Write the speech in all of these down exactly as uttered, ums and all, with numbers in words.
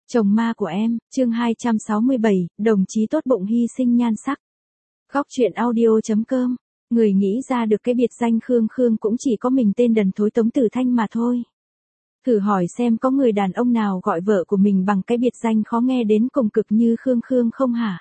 Chồng ma của em, chương hai trăm sáu mươi bảy, đồng chí tốt bụng hy sinh nhan sắc. Góc truyện audio.com, người nghĩ ra được cái biệt danh Khương Khương cũng chỉ có mình tên đần thối Tống Tử Thanh mà thôi. Thử hỏi xem có người đàn ông nào gọi vợ của mình bằng cái biệt danh khó nghe đến cùng cực như Khương Khương không hả?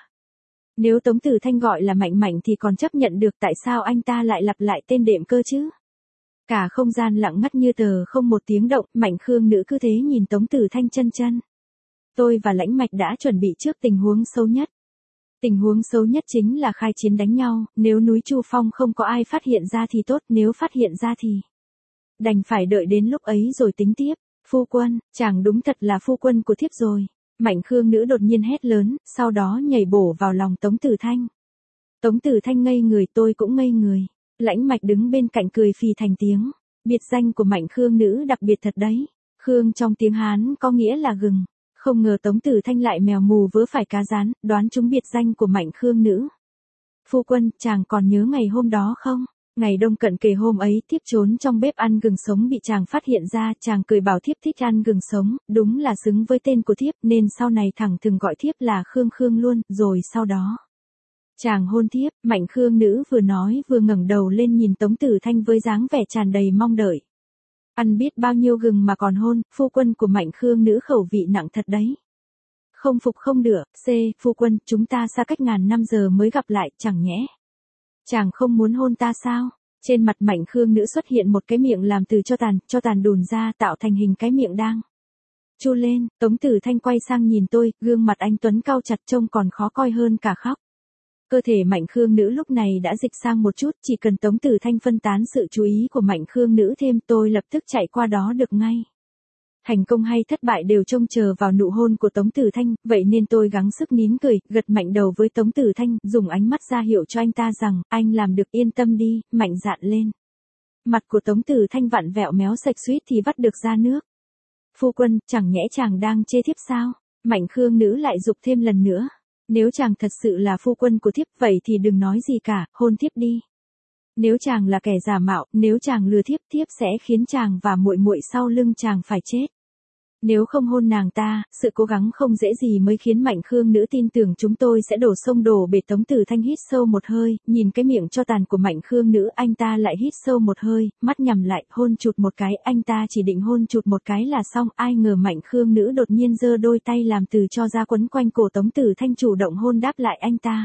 Nếu Tống Tử Thanh gọi là Mạnh Mạnh thì còn chấp nhận được, tại sao anh ta lại lặp lại tên đệm cơ chứ? Cả không gian lặng ngắt như tờ, không một tiếng động, Mạnh Khương nữ cứ thế nhìn Tống Tử Thanh chân chân. Tôi và Lãnh Mạch đã chuẩn bị trước tình huống xấu nhất. Tình huống xấu nhất chính là khai chiến đánh nhau, nếu núi Chu Phong không có ai phát hiện ra thì tốt, nếu phát hiện ra thì đành phải đợi đến lúc ấy rồi tính tiếp. Phu quân, chàng đúng thật là phu quân của thiếp rồi. Mạnh Khương nữ đột nhiên hét lớn, sau đó nhảy bổ vào lòng Tống Tử Thanh. Tống Tử Thanh ngây người, tôi cũng ngây người. Lãnh Mạch đứng bên cạnh cười phì thành tiếng. Biệt danh của Mạnh Khương nữ đặc biệt thật đấy. Khương trong tiếng Hán có nghĩa là gừng. Không ngờ Tống Tử Thanh lại mèo mù vớ phải cá rán, đoán trúng biệt danh của Mạnh Khương nữ. Phu quân, chàng còn nhớ ngày hôm đó không? Ngày đông cận kề hôm ấy, thiếp trốn trong bếp ăn gừng sống bị chàng phát hiện ra, chàng cười bảo thiếp thích ăn gừng sống, đúng là xứng với tên của thiếp, nên sau này thẳng thừng gọi thiếp là Khương Khương luôn, rồi sau đó chàng hôn thiếp. Mạnh Khương nữ vừa nói vừa ngẩng đầu lên nhìn Tống Tử Thanh với dáng vẻ tràn đầy mong đợi. Ăn biết bao nhiêu gừng mà còn hôn, phu quân của Mạnh Khương nữ khẩu vị nặng thật đấy. Không phục không được, C, phu quân, chúng ta xa cách ngàn năm giờ mới gặp lại, chẳng nhẽ chàng không muốn hôn ta sao? Trên mặt Mạnh Khương nữ xuất hiện một cái miệng làm từ cho tàn, cho tàn đùn ra tạo thành hình cái miệng đang chu lên. Tống Tử Thanh quay sang nhìn tôi, gương mặt anh tuấn cau chặt trông còn khó coi hơn cả khóc. Cơ thể Mạnh Khương nữ lúc này đã dịch sang một chút, chỉ cần Tống Tử Thanh phân tán sự chú ý của Mạnh Khương nữ thêm, tôi lập tức chạy qua đó được ngay. Thành công hay thất bại đều trông chờ vào nụ hôn của Tống Tử Thanh, vậy nên tôi gắng sức nín cười, gật mạnh đầu với Tống Tử Thanh, dùng ánh mắt ra hiệu cho anh ta rằng, anh làm được, yên tâm đi, mạnh dạn lên. Mặt của Tống Tử Thanh vặn vẹo méo sạch suýt thì vắt được ra nước. Phu quân, chẳng nhẽ chàng đang chê thiếp sao? Mạnh Khương nữ lại giục thêm lần nữa. Nếu chàng thật sự là phu quân của thiếp, vậy thì đừng nói gì cả, hôn thiếp đi. Nếu chàng là kẻ giả mạo, nếu chàng lừa thiếp, thiếp sẽ khiến chàng và muội muội sau lưng chàng phải chết. Nếu không hôn nàng ta, sự cố gắng không dễ gì mới khiến Mạnh Khương nữ tin tưởng chúng tôi sẽ đổ sông đổ bể. Tống Tử Thanh hít sâu một hơi, nhìn cái miệng cho tàn của Mạnh Khương nữ, anh ta lại hít sâu một hơi, mắt nhắm lại, hôn chụt một cái, anh ta chỉ định hôn chụt một cái là xong, ai ngờ Mạnh Khương nữ đột nhiên giơ đôi tay làm từ cho ra quấn quanh cổ Tống Tử Thanh, chủ động hôn đáp lại anh ta.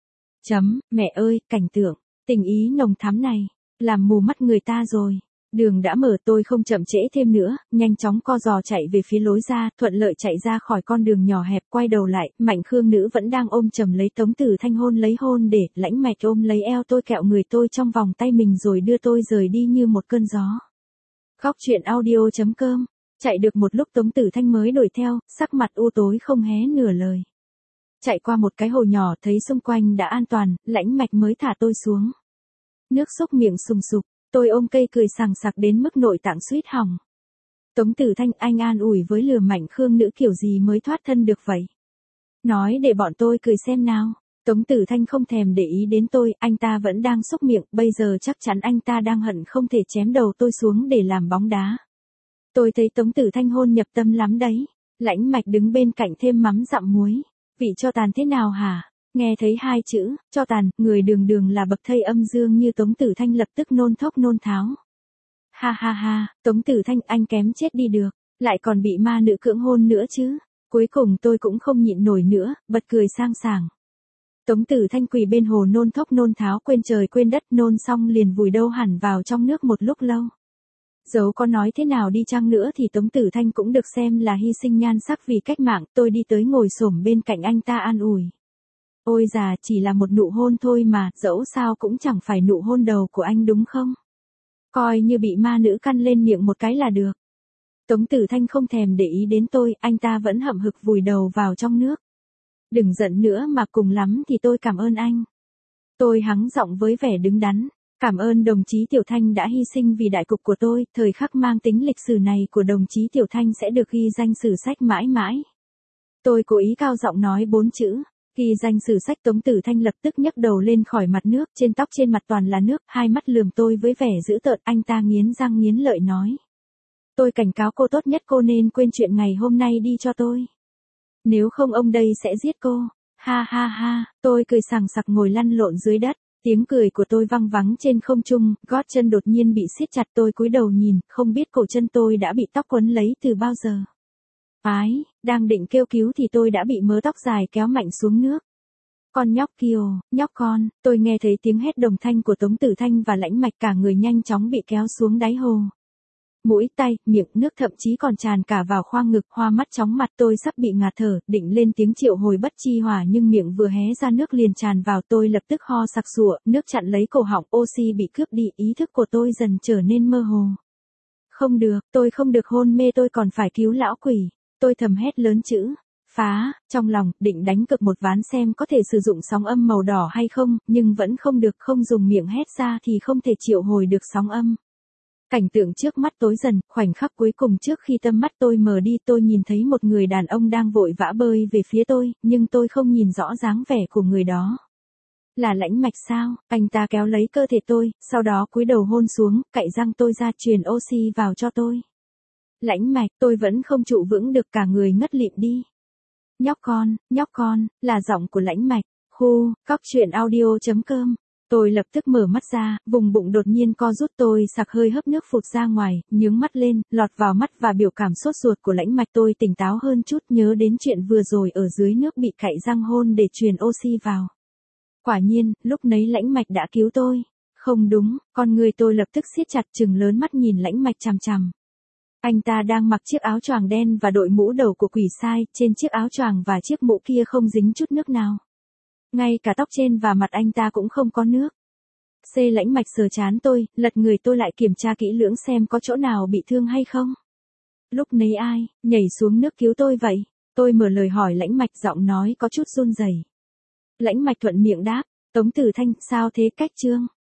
Chấm, mẹ ơi, cảnh tượng tình ý nồng thắm này, làm mù mắt người ta rồi. Đường đã mở, tôi không chậm trễ thêm nữa, nhanh chóng co giò chạy về phía lối ra, thuận lợi chạy ra khỏi con đường nhỏ hẹp, quay đầu lại, Mạnh Khương nữ vẫn đang ôm chầm lấy Tống Tử Thanh hôn lấy hôn để. Lãnh Mạch ôm lấy eo tôi, kẹo người tôi trong vòng tay mình rồi đưa tôi rời đi như một cơn gió. Góc truyện audio.com, chạy được một lúc Tống Tử Thanh mới đuổi theo, sắc mặt u tối không hé nửa lời. Chạy qua một cái hồ nhỏ thấy xung quanh đã an toàn, Lãnh Mạch mới thả tôi xuống. Nước xúc miệng sùng sục, tôi ôm cây cười sằng sặc đến mức nội tạng suýt hỏng. Tống Tử Thanh, anh an ủi với lừa Mạnh Khương nữ kiểu gì mới thoát thân được vậy? Nói để bọn tôi cười xem nào. Tống Tử Thanh không thèm để ý đến tôi, anh ta vẫn đang xúc miệng, bây giờ chắc chắn anh ta đang hận không thể chém đầu tôi xuống để làm bóng đá. Tôi thấy Tống Tử Thanh hôn nhập tâm lắm đấy. Lãnh Mạch đứng bên cạnh thêm mắm dặm muối. Vị cho tàn thế nào hả? Nghe thấy hai chữ, cho tàn, người đường đường là bậc thây âm dương như Tống Tử Thanh lập tức nôn thốc nôn tháo. Ha ha ha, Tống Tử Thanh, anh kém chết đi được, lại còn bị ma nữ cưỡng hôn nữa chứ. Cuối cùng tôi cũng không nhịn nổi nữa, bật cười sang sảng. Tống Tử Thanh quỳ bên hồ nôn thốc nôn tháo quên trời quên đất, nôn xong liền vùi đâu hẳn vào trong nước một lúc lâu. Dẫu có nói thế nào đi chăng nữa thì Tống Tử Thanh cũng được xem là hy sinh nhan sắc vì cách mạng. Tôi đi tới ngồi xổm bên cạnh anh ta an ủi. Ôi già, chỉ là một nụ hôn thôi mà, dẫu sao cũng chẳng phải nụ hôn đầu của anh đúng không? Coi như bị ma nữ căn lên miệng một cái là được. Tống Tử Thanh không thèm để ý đến tôi, anh ta vẫn hậm hực vùi đầu vào trong nước. Đừng giận nữa mà, cùng lắm thì tôi cảm ơn anh. Tôi hắng giọng với vẻ đứng đắn. Cảm ơn đồng chí Tiểu Thanh đã hy sinh vì đại cục của tôi, thời khắc mang tính lịch sử này của đồng chí Tiểu Thanh sẽ được ghi danh sử sách mãi mãi. Tôi cố ý cao giọng nói bốn chữ. Ghi danh sử sách. Tống Tử Thanh lập tức nhấc đầu lên khỏi mặt nước, trên tóc trên mặt toàn là nước, hai mắt lườm tôi với vẻ dữ tợn, anh ta nghiến răng nghiến lợi nói. Tôi cảnh cáo cô, tốt nhất cô nên quên chuyện ngày hôm nay đi cho tôi. Nếu không ông đây sẽ giết cô. Ha ha ha, tôi cười sằng sặc ngồi lăn lộn dưới đất. Tiếng cười của tôi vang vắng trên không trung, gót chân đột nhiên bị siết chặt, tôi cúi đầu nhìn, không biết cổ chân tôi đã bị tóc quấn lấy từ bao giờ. Ái, đang định kêu cứu thì tôi đã bị mớ tóc dài kéo mạnh xuống nước. Con nhóc Kiều, nhóc con, tôi nghe thấy tiếng hét đồng thanh của Tống Tử Thanh và Lãnh Mạch, cả người nhanh chóng bị kéo xuống đáy hồ. Mũi, tay, miệng, nước thậm chí còn tràn cả vào khoang ngực, hoa mắt chóng mặt, tôi sắp bị ngạt thở, định lên tiếng triệu hồi bất chi hỏa nhưng miệng vừa hé ra nước liền tràn vào, tôi lập tức ho sặc sụa, nước chặn lấy cổ họng, oxy bị cướp đi, ý thức của tôi dần trở nên mơ hồ. Không được, tôi không được hôn mê, tôi còn phải cứu lão quỷ. Tôi thầm hét lớn chữ phá, trong lòng, định đánh cược một ván xem có thể sử dụng sóng âm màu đỏ hay không, nhưng vẫn không được, không dùng miệng hét ra thì không thể triệu hồi được sóng âm. Cảnh tượng trước mắt tối dần, khoảnh khắc cuối cùng trước khi tâm mắt tôi mờ đi, tôi nhìn thấy một người đàn ông đang vội vã bơi về phía tôi, nhưng tôi không nhìn rõ dáng vẻ của người đó. Là Lãnh Mạch sao? Anh ta kéo lấy cơ thể tôi, sau đó cúi đầu hôn xuống, cạy răng tôi ra, truyền oxy vào cho tôi. Lãnh Mạch, tôi vẫn không trụ vững được, cả người ngất lịm đi. Nhóc con, nhóc con, là giọng của Lãnh Mạch. Khu, cóc truyện audio chấm com. Tôi lập tức mở mắt ra, vùng bụng đột nhiên co rút, tôi sặc hơi hấp nước phụt ra ngoài, nhướng mắt lên, lọt vào mắt và biểu cảm sốt ruột của Lãnh Mạch, tôi tỉnh táo hơn chút, nhớ đến chuyện vừa rồi ở dưới nước bị cạy răng hôn để truyền oxy vào. Quả nhiên, lúc nấy Lãnh Mạch đã cứu tôi. Không đúng, con người tôi lập tức siết chặt, trừng lớn mắt nhìn Lãnh Mạch chằm chằm. Anh ta đang mặc chiếc áo choàng đen và đội mũ đầu của quỷ sai, trên chiếc áo choàng và chiếc mũ kia không dính chút nước nào. Ngay cả tóc trên và mặt anh ta cũng không có nước. C. Lãnh Mạch sờ trán tôi, lật người tôi lại kiểm tra kỹ lưỡng xem có chỗ nào bị thương hay không. Lúc nấy ai nhảy xuống nước cứu tôi vậy? Tôi mở lời hỏi Lãnh Mạch, giọng nói có chút run rẩy. Lãnh Mạch thuận miệng đáp, Tống Tử Thanh, sao thế Cách Trương?